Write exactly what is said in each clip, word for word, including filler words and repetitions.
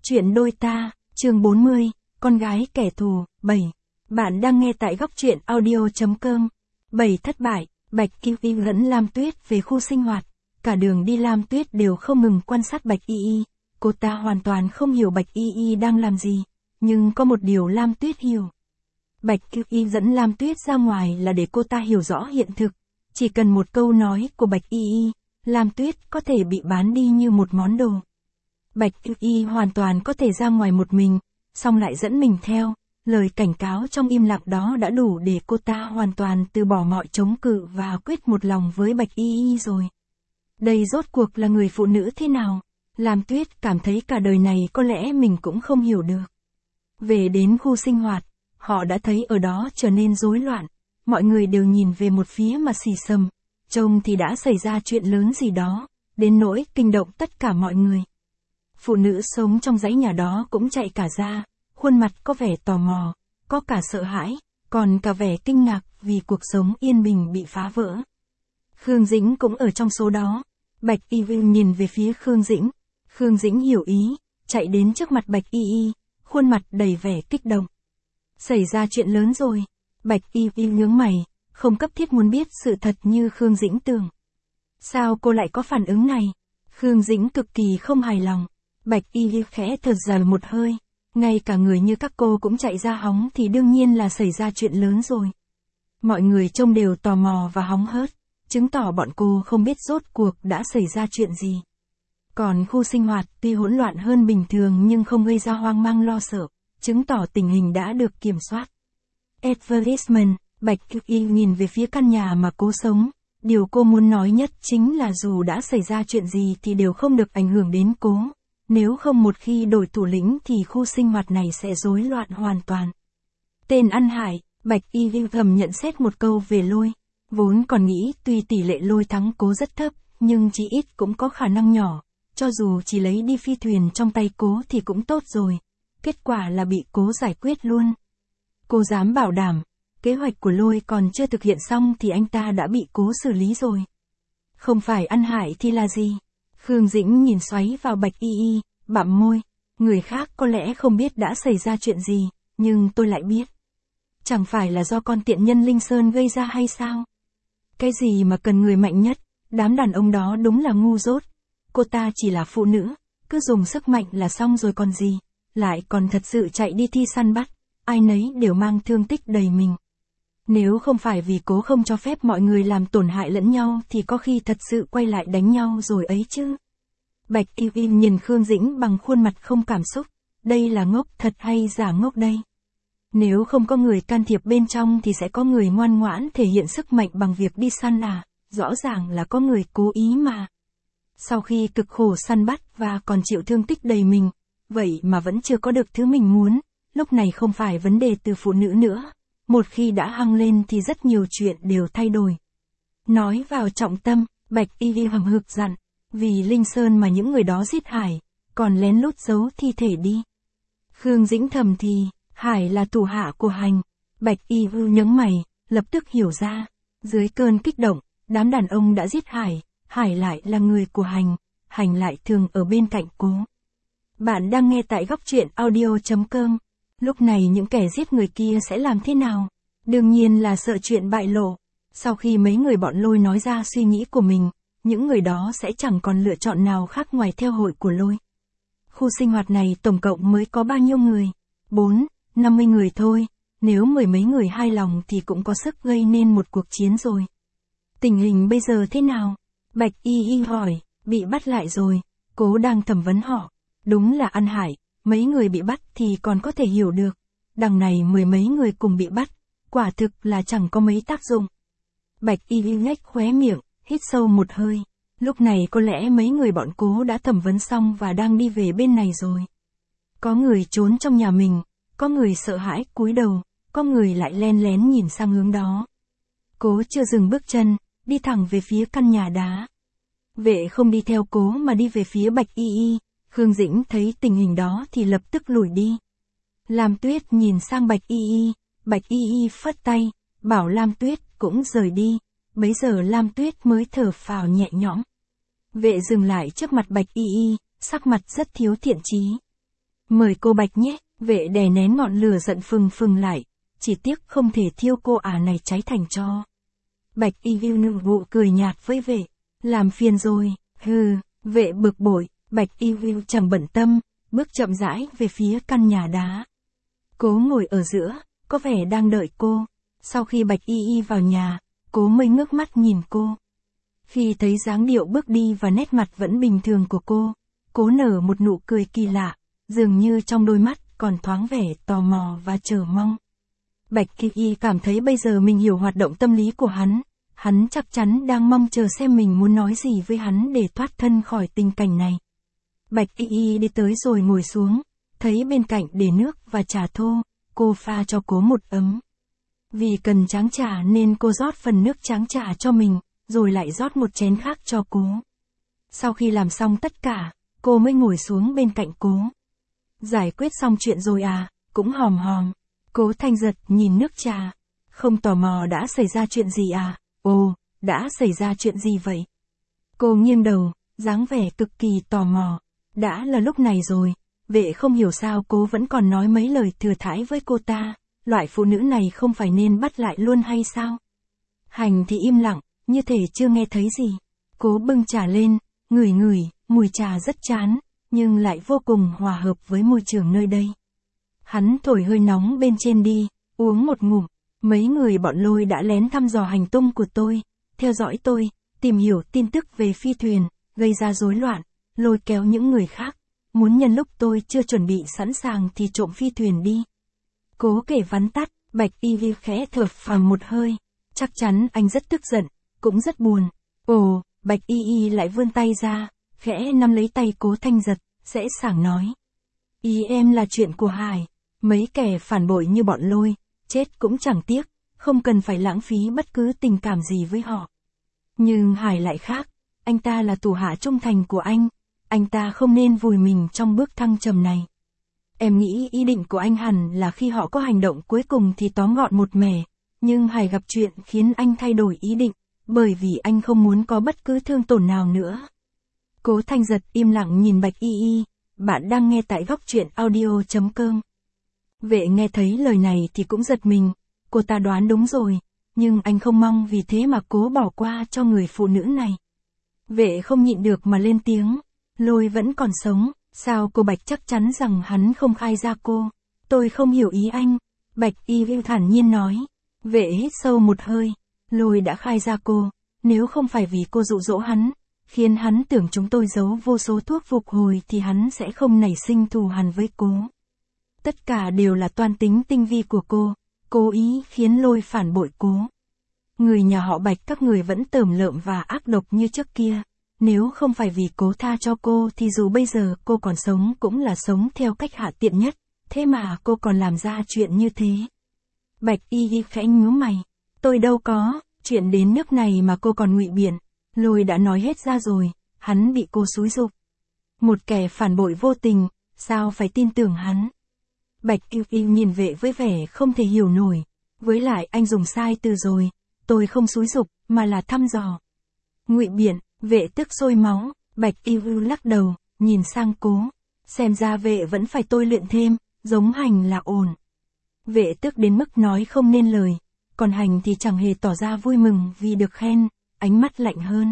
Chuyện đôi ta, chương bốn mươi, con gái kẻ thù, bảy. Bạn đang nghe tại góc truyện audio chấm com. bảy Thất bại, Bạch Y Y lẫn Lam Tuyết về khu sinh hoạt. Cả đường đi Lam Tuyết đều không ngừng quan sát Bạch Y Y. Cô ta hoàn toàn không hiểu Bạch Y Y đang làm gì. Nhưng có một điều Lam Tuyết hiểu. Bạch Y Y dẫn Lam Tuyết ra ngoài là để cô ta hiểu rõ hiện thực. Chỉ cần một câu nói của Bạch Y Y, Lam Tuyết có thể bị bán đi như một món đồ. Bạch Y Y hoàn toàn có thể ra ngoài một mình, xong lại dẫn mình theo. Lời cảnh cáo trong im lặng đó đã đủ để cô ta hoàn toàn từ bỏ mọi chống cự và quyết một lòng với Bạch Y Y rồi. Đây rốt cuộc là người phụ nữ thế nào? Lam Tuyết cảm thấy cả đời này có lẽ mình cũng không hiểu được. Về đến khu sinh hoạt, họ đã thấy ở đó trở nên rối loạn. Mọi người đều nhìn về một phía mà xì xầm. Trông thì đã xảy ra chuyện lớn gì đó, đến nỗi kinh động tất cả mọi người. Phụ nữ sống trong dãy nhà đó cũng chạy cả ra, khuôn mặt có vẻ tò mò, có cả sợ hãi, còn cả vẻ kinh ngạc vì cuộc sống yên bình bị phá vỡ. Khương Dĩnh cũng ở trong số đó. Bạch Y Y nhìn về phía Khương Dĩnh. Khương Dĩnh hiểu ý, chạy đến trước mặt Bạch Y Y, khuôn mặt đầy vẻ kích động. Xảy ra chuyện lớn rồi. Bạch Y Y nhướng mày, không cấp thiết muốn biết sự thật như Khương Dĩnh tưởng. Sao cô lại có phản ứng này? Khương Dĩnh cực kỳ không hài lòng. Bạch Y Y khẽ thở dài một hơi. Ngay cả người như các cô cũng chạy ra hóng thì đương nhiên là xảy ra chuyện lớn rồi. Mọi người trông đều tò mò và hóng hớt, chứng tỏ bọn cô không biết rốt cuộc đã xảy ra chuyện gì. Còn khu sinh hoạt tuy hỗn loạn hơn bình thường nhưng không gây ra hoang mang lo sợ, chứng tỏ tình hình đã được kiểm soát. Advertisement, Bạch Y Y nhìn về phía căn nhà mà cô sống. Điều cô muốn nói nhất chính là dù đã xảy ra chuyện gì thì đều không được ảnh hưởng đến cô. Nếu không một khi đổi thủ lĩnh thì khu sinh hoạt này sẽ rối loạn hoàn toàn. Tên ăn hại, Bạch Y Y thầm nhận xét một câu về Lôi. Vốn còn nghĩ tuy tỷ lệ Lôi thắng cố rất thấp, nhưng chí ít cũng có khả năng nhỏ. Cho dù chỉ lấy đi phi thuyền trong tay cố thì cũng tốt rồi. Kết quả là bị cố giải quyết luôn. Cô dám bảo đảm, kế hoạch của Lôi còn chưa thực hiện xong thì anh ta đã bị cố xử lý rồi. Không phải ăn hại thì là gì? Khương Dĩnh nhìn xoáy vào Bạch Y Y, bặm môi. Người khác có lẽ không biết đã xảy ra chuyện gì, nhưng tôi lại biết. Chẳng phải là do con tiện nhân Linh Sơn gây ra hay sao? Cái gì mà cần người mạnh nhất, đám đàn ông đó đúng là ngu dốt. Cô ta chỉ là phụ nữ, cứ dùng sức mạnh là xong rồi còn gì, lại còn thật sự chạy đi thi săn bắt, ai nấy đều mang thương tích đầy mình. Nếu không phải vì cố không cho phép mọi người làm tổn hại lẫn nhau thì có khi thật sự quay lại đánh nhau rồi ấy chứ. Bạch Y Y nhìn Khương Dĩnh bằng khuôn mặt không cảm xúc, đây là ngốc thật hay giả ngốc đây? Nếu không có người can thiệp bên trong thì sẽ có người ngoan ngoãn thể hiện sức mạnh bằng việc đi săn à, rõ ràng là có người cố ý mà. Sau khi cực khổ săn bắt và còn chịu thương tích đầy mình, vậy mà vẫn chưa có được thứ mình muốn, lúc này không phải vấn đề từ phụ nữ nữa. Một khi đã hăng lên thì rất nhiều chuyện đều thay đổi. Nói vào trọng tâm, Bạch Y Y hầm hực dặn, vì Linh Sơn mà những người đó giết Hải, còn lén lút giấu thi thể đi. Khương Dĩnh thầm thì, Hải là thủ hạ của Hành. Bạch Y Y nhướng mày, lập tức hiểu ra. Dưới cơn kích động, đám đàn ông đã giết Hải, Hải lại là người của Hành, Hành lại thường ở bên cạnh cố. Bạn đang nghe tại góc truyện audio chấm com. Lúc này những kẻ giết người kia sẽ làm thế nào? Đương nhiên là sợ chuyện bại lộ. Sau khi mấy người bọn Lôi nói ra suy nghĩ của mình, những người đó sẽ chẳng còn lựa chọn nào khác ngoài theo hội của Lôi. Khu sinh hoạt này tổng cộng mới có bao nhiêu người? Bốn, năm mươi người thôi. Nếu mười mấy người hai lòng thì cũng có sức gây nên một cuộc chiến rồi. Tình hình bây giờ thế nào? Bạch Y Y hỏi, bị bắt lại rồi. Cố đang thẩm vấn họ. Đúng là ăn hại. Mấy người bị bắt thì còn có thể hiểu được. Đằng này mười mấy người cùng bị bắt, quả thực là chẳng có mấy tác dụng. Bạch Y Y nhếch khóe miệng, hít sâu một hơi. Lúc này có lẽ mấy người bọn cố đã thẩm vấn xong và đang đi về bên này rồi. Có người trốn trong nhà mình, có người sợ hãi cúi đầu, có người lại len lén nhìn sang hướng đó. Cố chưa dừng bước chân, đi thẳng về phía căn nhà đá. Vệ không đi theo cố mà đi về phía Bạch Y Y. Khương Dĩnh thấy tình hình đó thì lập tức lùi đi. Lam Tuyết nhìn sang Bạch Y Y, Bạch Y Y phất tay, bảo Lam Tuyết cũng rời đi. Bấy giờ Lam Tuyết mới thở phào nhẹ nhõm. Vệ dừng lại trước mặt Bạch Y Y, sắc mặt rất thiếu thiện chí. Mời cô Bạch nhé, vệ đè nén ngọn lửa giận phừng phừng lại, chỉ tiếc không thể thiêu cô ả này cháy thành tro. Bạch Y Viu nụ vụ cười nhạt với vệ, làm phiền rồi, hừ, vệ bực bội, Bạch Y Viu chẳng bận tâm, bước chậm rãi về phía căn nhà đá. Cố ngồi ở giữa, có vẻ đang đợi cô. Sau khi Bạch Y Y vào nhà, Cố mới ngước mắt nhìn cô. Khi thấy dáng điệu bước đi và nét mặt vẫn bình thường của cô, Cố nở một nụ cười kỳ lạ, dường như trong đôi mắt còn thoáng vẻ tò mò và chờ mong. Bạch Y Y cảm thấy bây giờ mình hiểu hoạt động tâm lý của hắn, hắn chắc chắn đang mong chờ xem mình muốn nói gì với hắn để thoát thân khỏi tình cảnh này. Bạch Y Y đi tới rồi ngồi xuống, thấy bên cạnh để nước và trà thô, cô pha cho Cố một ấm. Vì cần tráng trà nên cô rót phần nước tráng trà cho mình, rồi lại rót một chén khác cho Cố. Sau khi làm xong tất cả, cô mới ngồi xuống bên cạnh Cố. Giải quyết xong chuyện rồi à, cũng hòm hòm. Cố Thanh Giật nhìn nước trà. Không tò mò đã xảy ra chuyện gì à? Ồ, đã xảy ra chuyện gì vậy? Cô nghiêng đầu, dáng vẻ cực kỳ tò mò. Đã là lúc này rồi, vệ không hiểu sao Cố vẫn còn nói mấy lời thừa thãi với cô ta. Loại phụ nữ này không phải nên bắt lại luôn hay sao? Hành thì im lặng, như thể chưa nghe thấy gì. Cố bưng trà lên, ngửi ngửi, mùi trà rất chán, nhưng lại vô cùng hòa hợp với môi trường nơi đây. Hắn thổi hơi nóng bên trên đi, uống một ngụm. Mấy người bọn Lôi đã lén thăm dò hành tung của tôi, theo dõi tôi, tìm hiểu tin tức về phi thuyền, gây ra rối loạn, lôi kéo những người khác, muốn nhân lúc tôi chưa chuẩn bị sẵn sàng thì trộm phi thuyền đi. Cố kể vắn tắt, Bạch Y Vi khẽ thở phào một hơi, chắc chắn anh rất tức giận, cũng rất buồn. Ồ, Bạch Y Y lại vươn tay ra, khẽ nắm lấy tay Cố Thanh Giật, dễ sảng nói. Ý em là chuyện của Hải, mấy kẻ phản bội như bọn Lôi, chết cũng chẳng tiếc, không cần phải lãng phí bất cứ tình cảm gì với họ. Nhưng Hải lại khác, anh ta là thủ hạ trung thành của anh, anh ta không nên vùi mình trong bước thăng trầm này. Em nghĩ ý định của anh hẳn là khi họ có hành động cuối cùng thì tóm gọn một mẻ, nhưng Hải gặp chuyện khiến anh thay đổi ý định, bởi vì anh không muốn có bất cứ thương tổn nào nữa. Cố Thanh Giật im lặng nhìn Bạch Y Y, bạn đang nghe tại góc truyện audio chấm com. Vệ nghe thấy lời này thì cũng giật mình, cô ta đoán đúng rồi, nhưng anh không mong vì thế mà Cố bỏ qua cho người phụ nữ này. Vệ không nhịn được mà lên tiếng, Lôi vẫn còn sống, sao cô Bạch chắc chắn rằng hắn không khai ra cô? Tôi không hiểu ý anh, Bạch Y Vi thản nhiên nói. Vệ hít sâu một hơi, Lôi đã khai ra cô, nếu không phải vì cô dụ dỗ hắn, khiến hắn tưởng chúng tôi giấu vô số thuốc phục hồi thì hắn sẽ không nảy sinh thù hằn với Cố. Tất cả đều là toan tính tinh vi của cô, cố ý khiến Lôi phản bội Cố. Người nhà họ Bạch các người vẫn tởm lợm và ác độc như trước kia, nếu không phải vì Cố tha cho cô thì dù bây giờ cô còn sống cũng là sống theo cách hạ tiện nhất, thế mà cô còn làm ra chuyện như thế. Bạch Y Y khẽ nhíu mày, tôi đâu có, chuyện đến nước này mà cô còn ngụy biện, Lôi đã nói hết ra rồi, hắn bị cô xúi giục. Một kẻ phản bội vô tình, sao phải tin tưởng hắn? Bạch Y Y nhìn vệ với vẻ không thể hiểu nổi, với lại anh dùng sai từ rồi, tôi không xúi giục, mà là thăm dò. Ngụy biện, vệ tức sôi máu, Bạch Y Y lắc đầu, nhìn sang Cố, xem ra vệ vẫn phải tôi luyện thêm, giống Hành là ổn. Vệ tức đến mức nói không nên lời, còn Hành thì chẳng hề tỏ ra vui mừng vì được khen, ánh mắt lạnh hơn.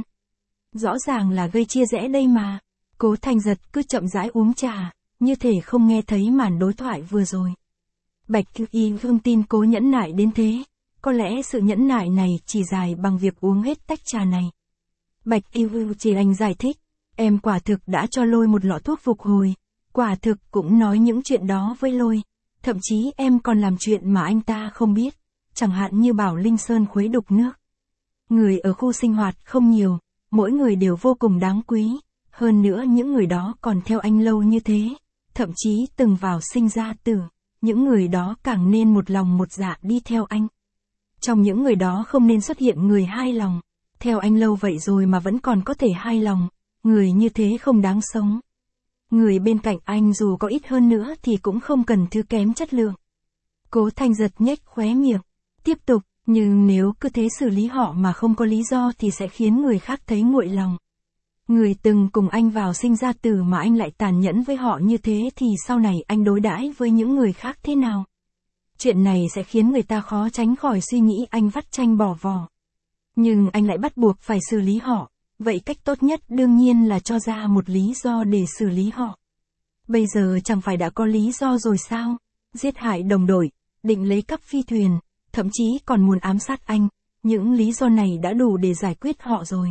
Rõ ràng là gây chia rẽ đây mà. Cố Thanh Giật cứ chậm rãi uống trà, như thể không nghe thấy màn đối thoại vừa rồi. Bạch Y không tin Cố nhẫn nại đến thế, có lẽ sự nhẫn nại này chỉ dài bằng việc uống hết tách trà này. Bạch Y chỉ đành giải thích, em quả thực đã cho Lôi một lọ thuốc phục hồi, quả thực cũng nói những chuyện đó với Lôi, thậm chí em còn làm chuyện mà anh ta không biết, chẳng hạn như bảo Linh Sơn khuấy đục nước. Người ở khu sinh hoạt không nhiều, mỗi người đều vô cùng đáng quý, hơn nữa những người đó còn theo anh lâu như thế, thậm chí từng vào sinh ra tử, những người đó càng nên một lòng một dạ đi theo anh. Trong những người đó không nên xuất hiện người hai lòng, theo anh lâu vậy rồi mà vẫn còn có thể hai lòng, người như thế không đáng sống. Người bên cạnh anh dù có ít hơn nữa thì cũng không cần thứ kém chất lượng. Cố Thanh Giật nhếch khóe miệng, tiếp tục, nhưng nếu cứ thế xử lý họ mà không có lý do thì sẽ khiến người khác thấy nguội lòng. Người từng cùng anh vào sinh ra tử mà anh lại tàn nhẫn với họ như thế thì sau này anh đối đãi với những người khác thế nào? Chuyện này sẽ khiến người ta khó tránh khỏi suy nghĩ anh vắt chanh bỏ vò. Nhưng anh lại bắt buộc phải xử lý họ, vậy cách tốt nhất đương nhiên là cho ra một lý do để xử lý họ. Bây giờ chẳng phải đã có lý do rồi sao? Giết hại đồng đội, định lấy cắp phi thuyền, thậm chí còn muốn ám sát anh, những lý do này đã đủ để giải quyết họ rồi.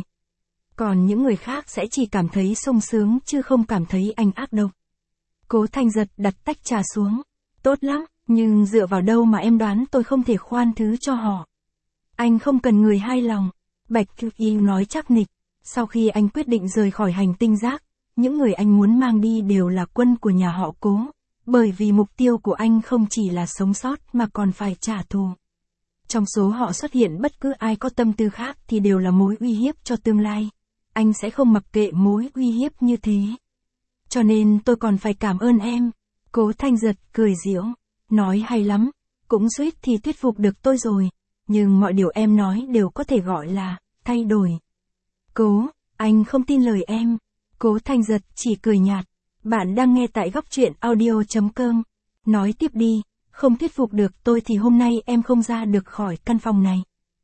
Còn những người khác sẽ chỉ cảm thấy sung sướng chứ không cảm thấy anh ác độc. Cố Thanh Giật đặt tách trà xuống. Tốt lắm, nhưng dựa vào đâu mà em đoán tôi không thể khoan thứ cho họ? Anh không cần người hai lòng. Bạch Cửu Y nói chắc nịch. Sau khi anh quyết định rời khỏi hành tinh rác, những người anh muốn mang đi đều là quân của nhà họ Cố. Bởi vì mục tiêu của anh không chỉ là sống sót mà còn phải trả thù. Trong số họ xuất hiện bất cứ ai có tâm tư khác thì đều là mối uy hiếp cho tương lai. Anh sẽ không mặc kệ mối uy hiếp như thế. Cho nên tôi còn phải cảm ơn em. Cố Thanh Giật cười giễu. Nói hay lắm. Cũng suýt thì thuyết phục được tôi rồi. Nhưng mọi điều em nói đều có thể gọi là thay đổi. Cố, anh không tin lời em. Cố Thanh Giật chỉ cười nhạt. Bạn đang nghe tại góc truyện audio chấm com. Nói tiếp đi. Không thuyết phục được tôi thì hôm nay em không ra được khỏi căn phòng này.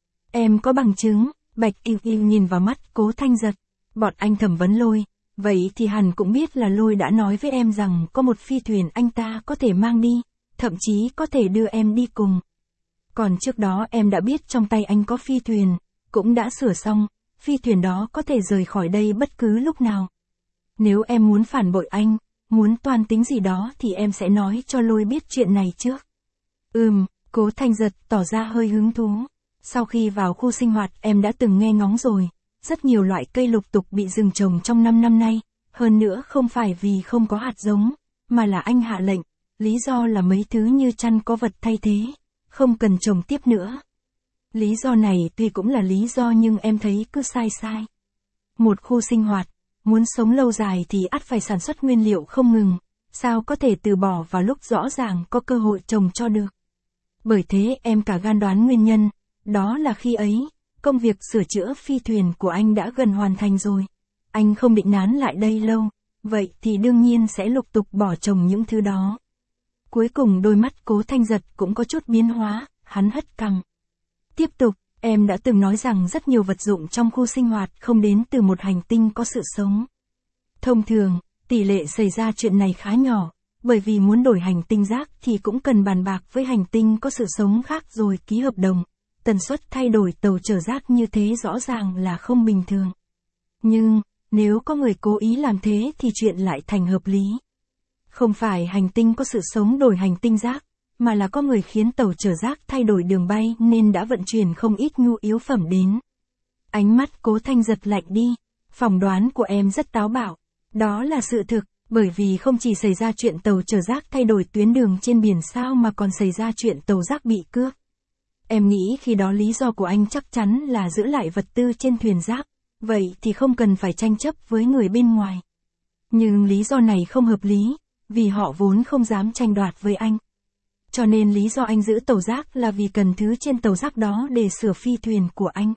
Em có bằng chứng. Bạch Cửu Y nhìn vào mắt Cố Thanh Giật. Bọn anh thẩm vấn Lôi. Vậy thì hẳn cũng biết là Lôi đã nói với em rằng có một phi thuyền anh ta có thể mang đi. Thậm chí có thể đưa em đi cùng. Còn trước đó em đã biết trong tay anh có phi thuyền. Cũng đã sửa xong. Phi thuyền đó có thể rời khỏi đây bất cứ lúc nào. Nếu em muốn phản bội anh, muốn toan tính gì đó thì em sẽ nói cho Lôi biết chuyện này trước. Ừm, Cố Thanh Giật tỏ ra hơi hứng thú. Sau khi vào khu sinh hoạt em đã từng nghe ngóng rồi. Rất nhiều loại cây lục tục bị dừng trồng trong năm năm nay. Hơn nữa không phải vì không có hạt giống, mà là anh hạ lệnh. Lý do là mấy thứ như chăn có vật thay thế. Không cần trồng tiếp nữa. Lý do này tuy cũng là lý do nhưng em thấy cứ sai sai. Một khu sinh hoạt, muốn sống lâu dài thì ắt phải sản xuất nguyên liệu không ngừng. Sao có thể từ bỏ vào lúc rõ ràng có cơ hội trồng cho được. Bởi thế em cả gan đoán nguyên nhân. Đó là khi ấy, công việc sửa chữa phi thuyền của anh đã gần hoàn thành rồi. Anh không định nán lại đây lâu. Vậy thì đương nhiên sẽ lục tục bỏ trồng những thứ đó. Cuối cùng đôi mắt Cố Thanh Giật cũng có chút biến hóa, hắn hất cằm. Tiếp tục, em đã từng nói rằng rất nhiều vật dụng trong khu sinh hoạt không đến từ một hành tinh có sự sống. Thông thường, tỷ lệ xảy ra chuyện này khá nhỏ, bởi vì muốn đổi hành tinh rác thì cũng cần bàn bạc với hành tinh có sự sống khác rồi ký hợp đồng. Tần suất thay đổi tàu chở rác như thế rõ ràng là không bình thường. Nhưng, nếu có người cố ý làm thế thì chuyện lại thành hợp lý. Không phải hành tinh có sự sống đổi hành tinh rác, mà là có người khiến tàu chở rác thay đổi đường bay nên đã vận chuyển không ít nhu yếu phẩm đến. Ánh mắt Cố Thanh Giật lạnh đi. Phỏng đoán của em rất táo bạo. Đó là sự thực, bởi vì không chỉ xảy ra chuyện tàu chở rác thay đổi tuyến đường trên biển sao mà còn xảy ra chuyện tàu rác bị cướp. Em nghĩ khi đó lý do của anh chắc chắn là giữ lại vật tư trên thuyền rác, vậy thì không cần phải tranh chấp với người bên ngoài. Nhưng lý do này không hợp lý, vì họ vốn không dám tranh đoạt với anh. Cho nên lý do anh giữ tàu rác là vì cần thứ trên tàu rác đó để sửa phi thuyền của anh.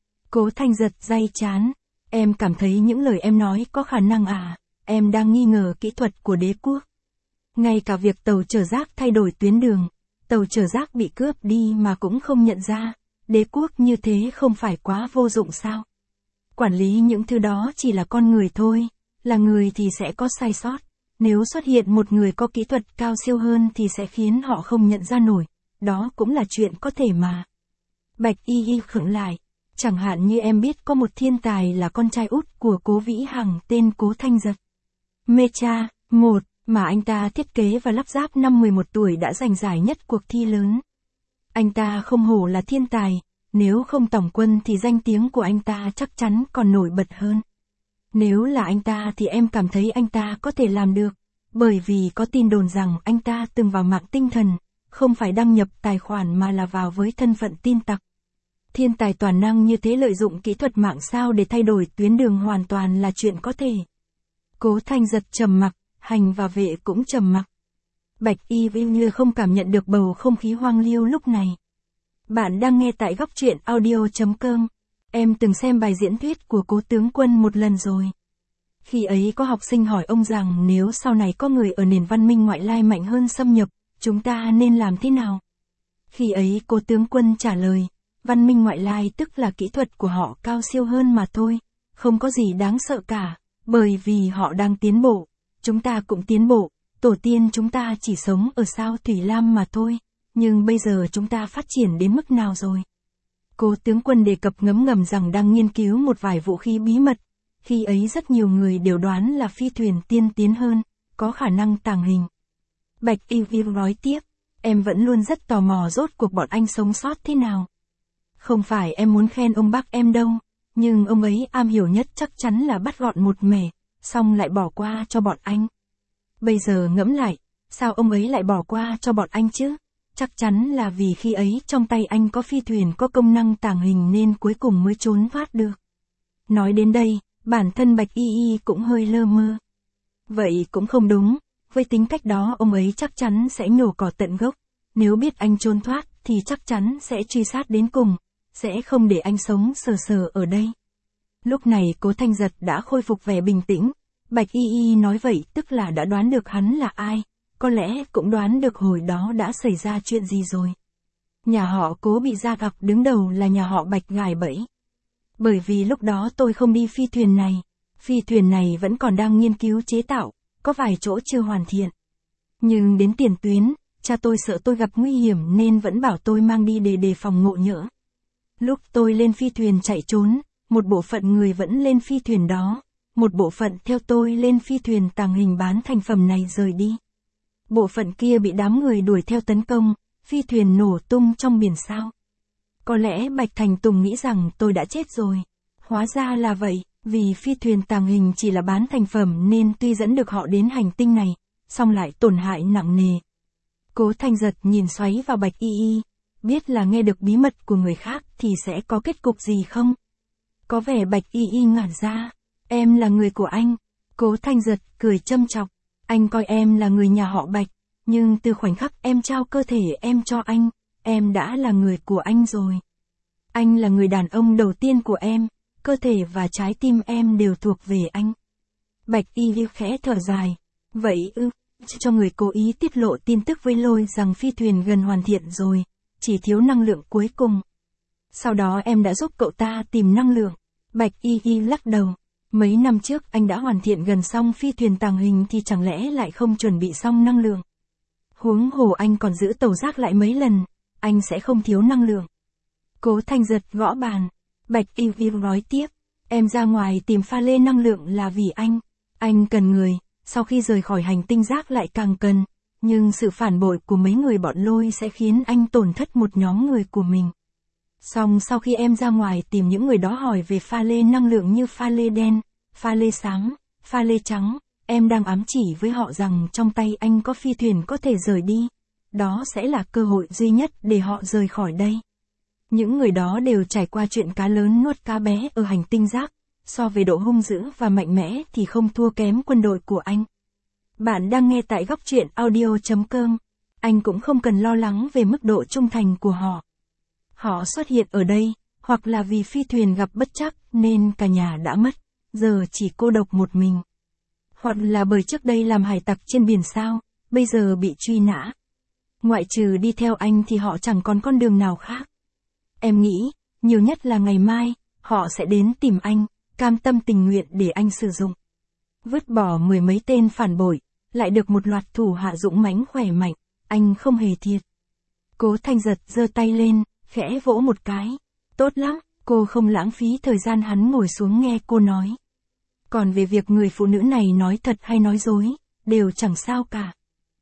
Cố Thanh Giật day chán. Em cảm thấy những lời em nói có khả năng à? Em đang nghi ngờ kỹ thuật của đế quốc. Ngay cả việc tàu chở rác thay đổi tuyến đường, tàu chở rác bị cướp đi mà cũng không nhận ra. Đế quốc như thế không phải quá vô dụng sao? Quản lý những thứ đó chỉ là con người thôi. Là người thì sẽ có sai sót. Nếu xuất hiện một người có kỹ thuật cao siêu hơn thì sẽ khiến họ không nhận ra nổi. Đó cũng là chuyện có thể mà. Bạch Y Y khựng lại. Chẳng hạn như em biết có một thiên tài là con trai út của Cố Vĩ Hằng tên Cố Thanh Giật. Mecha, một, mà anh ta thiết kế và lắp ráp năm mười một tuổi đã giành giải nhất cuộc thi lớn. Anh ta không hổ là thiên tài, nếu không tổng quân thì danh tiếng của anh ta chắc chắn còn nổi bật hơn. Nếu là anh ta thì em cảm thấy anh ta có thể làm được, bởi vì có tin đồn rằng anh ta từng vào mạng tinh thần, không phải đăng nhập tài khoản mà là vào với thân phận tin tặc. Thiên tài toàn năng như thế lợi dụng kỹ thuật mạng sao để thay đổi tuyến đường hoàn toàn là chuyện có thể. Cố Thanh Giật trầm mặc, Hành và Vệ cũng trầm mặc. Bạch Y Vĩ như không cảm nhận được bầu không khí hoang liêu lúc này. Bạn đang nghe tại góc truyện audio chấm com. Em từng xem bài diễn thuyết của Cố tướng quân một lần rồi. Khi ấy có học sinh hỏi ông rằng nếu sau này có người ở nền văn minh ngoại lai mạnh hơn xâm nhập, chúng ta nên làm thế nào? Khi ấy cố tướng quân trả lời, văn minh ngoại lai tức là kỹ thuật của họ cao siêu hơn mà thôi, không có gì đáng sợ cả, bởi vì họ đang tiến bộ, chúng ta cũng tiến bộ, tổ tiên chúng ta chỉ sống ở sao Thủy Lam mà thôi, nhưng bây giờ chúng ta phát triển đến mức nào rồi? Cố tướng quân đề cập ngấm ngầm rằng đang nghiên cứu một vài vũ khí bí mật, khi ấy rất nhiều người đều đoán là phi thuyền tiên tiến hơn, có khả năng tàng hình. Bạch Y Vi nói tiếp, em vẫn luôn rất tò mò rốt cuộc bọn anh sống sót thế nào. Không phải em muốn khen ông bác em đâu, nhưng ông ấy am hiểu nhất chắc chắn là bắt gọn một mẻ, xong lại bỏ qua cho bọn anh. Bây giờ ngẫm lại, sao ông ấy lại bỏ qua cho bọn anh chứ? Chắc chắn là vì khi ấy trong tay anh có phi thuyền có công năng tàng hình nên cuối cùng mới trốn thoát được. Nói đến đây, bản thân Bạch Y Y cũng hơi lơ mơ. Vậy cũng không đúng, với tính cách đó ông ấy chắc chắn sẽ nhổ cỏ tận gốc, nếu biết anh trốn thoát thì chắc chắn sẽ truy sát đến cùng, sẽ không để anh sống sờ sờ ở đây. Lúc này Cố Thanh Giật đã khôi phục vẻ bình tĩnh, Bạch Y Y nói vậy tức là đã đoán được hắn là ai, có lẽ cũng đoán được hồi đó đã xảy ra chuyện gì rồi. Nhà họ Cố bị gia gặp đứng đầu là nhà họ Bạch gài bẫy. Bởi vì lúc đó tôi không đi phi thuyền này, phi thuyền này vẫn còn đang nghiên cứu chế tạo, có vài chỗ chưa hoàn thiện. Nhưng đến tiền tuyến, cha tôi sợ tôi gặp nguy hiểm nên vẫn bảo tôi mang đi để đề phòng ngộ nhỡ. Lúc tôi lên phi thuyền chạy trốn, một bộ phận người vẫn lên phi thuyền đó, một bộ phận theo tôi lên phi thuyền tàng hình bán thành phẩm này rời đi. Bộ phận kia bị đám người đuổi theo tấn công, phi thuyền nổ tung trong biển sao. Có lẽ Bạch Thành Tùng nghĩ rằng tôi đã chết rồi. Hóa ra là vậy, vì phi thuyền tàng hình chỉ là bán thành phẩm nên tuy dẫn được họ đến hành tinh này, song lại tổn hại nặng nề. Cố Thanh Giật nhìn xoáy vào Bạch Y Y, biết là nghe được bí mật của người khác thì sẽ có kết cục gì không? Có vẻ Bạch Y Y ngẩn ra, em là người của anh. Cố Thanh Giật cười châm chọc, anh coi em là người nhà họ Bạch, nhưng từ khoảnh khắc em trao cơ thể em cho anh, em đã là người của anh rồi. Anh là người đàn ông đầu tiên của em, cơ thể và trái tim em đều thuộc về anh. Bạch Y Y khẽ thở dài, vậy ư, cho người cố ý tiết lộ tin tức với Lôi rằng phi thuyền gần hoàn thiện rồi, chỉ thiếu năng lượng cuối cùng. Sau đó em đã giúp cậu ta tìm năng lượng. Bạch Y Y lắc đầu, mấy năm trước anh đã hoàn thiện gần xong phi thuyền tàng hình thì chẳng lẽ lại không chuẩn bị xong năng lượng. Huống hồ anh còn giữ tàu rác lại mấy lần, anh sẽ không thiếu năng lượng. Cố Thanh Giật gõ bàn, Bạch Y Y nói tiếp, em ra ngoài tìm pha lê năng lượng là vì anh, anh cần người, sau khi rời khỏi hành tinh rác lại càng cần, nhưng sự phản bội của mấy người bọn Lôi sẽ khiến anh tổn thất một nhóm người của mình. Xong sau khi em ra ngoài tìm những người đó hỏi về pha lê năng lượng như pha lê đen, pha lê sáng, pha lê trắng, em đang ám chỉ với họ rằng trong tay anh có phi thuyền có thể rời đi. Đó sẽ là cơ hội duy nhất để họ rời khỏi đây. Những người đó đều trải qua chuyện cá lớn nuốt cá bé ở hành tinh rác, so về độ hung dữ và mạnh mẽ thì không thua kém quân đội của anh. Bạn đang nghe tại góc truyện audio chấm com. Anh cũng không cần lo lắng về mức độ trung thành của họ. Họ xuất hiện ở đây, hoặc là vì phi thuyền gặp bất trắc nên cả nhà đã mất, giờ chỉ cô độc một mình. Hoặc là bởi trước đây làm hải tặc trên biển sao, bây giờ bị truy nã. Ngoại trừ đi theo anh thì họ chẳng còn con đường nào khác. Em nghĩ, nhiều nhất là ngày mai, họ sẽ đến tìm anh, cam tâm tình nguyện để anh sử dụng. Vứt bỏ mười mấy tên phản bội, lại được một loạt thủ hạ dũng mãnh khỏe mạnh, anh không hề thiệt. Cố Thanh Giật giơ tay lên, khẽ vỗ một cái. Tốt lắm, cô không lãng phí thời gian. Hắn ngồi xuống nghe cô nói. Còn về việc người phụ nữ này nói thật hay nói dối, đều chẳng sao cả.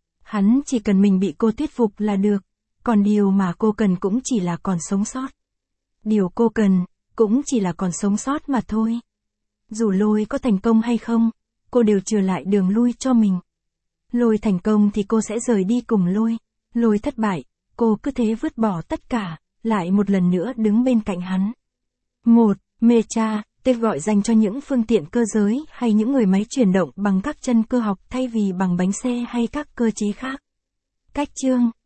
Hắn chỉ cần mình bị cô thuyết phục là được, còn điều mà cô cần cũng chỉ là còn sống sót. Điều cô cần, cũng chỉ là còn sống sót mà thôi. Dù Lôi có thành công hay không, cô đều chừa lại đường lui cho mình. Lôi thành công thì cô sẽ rời đi cùng Lôi. Lôi thất bại, cô cứ thế vứt bỏ tất cả, lại một lần nữa đứng bên cạnh hắn. một. Mecha, tên gọi dành cho những phương tiện cơ giới hay những người máy chuyển động bằng các chân cơ học thay vì bằng bánh xe hay các cơ chế khác. Cách chương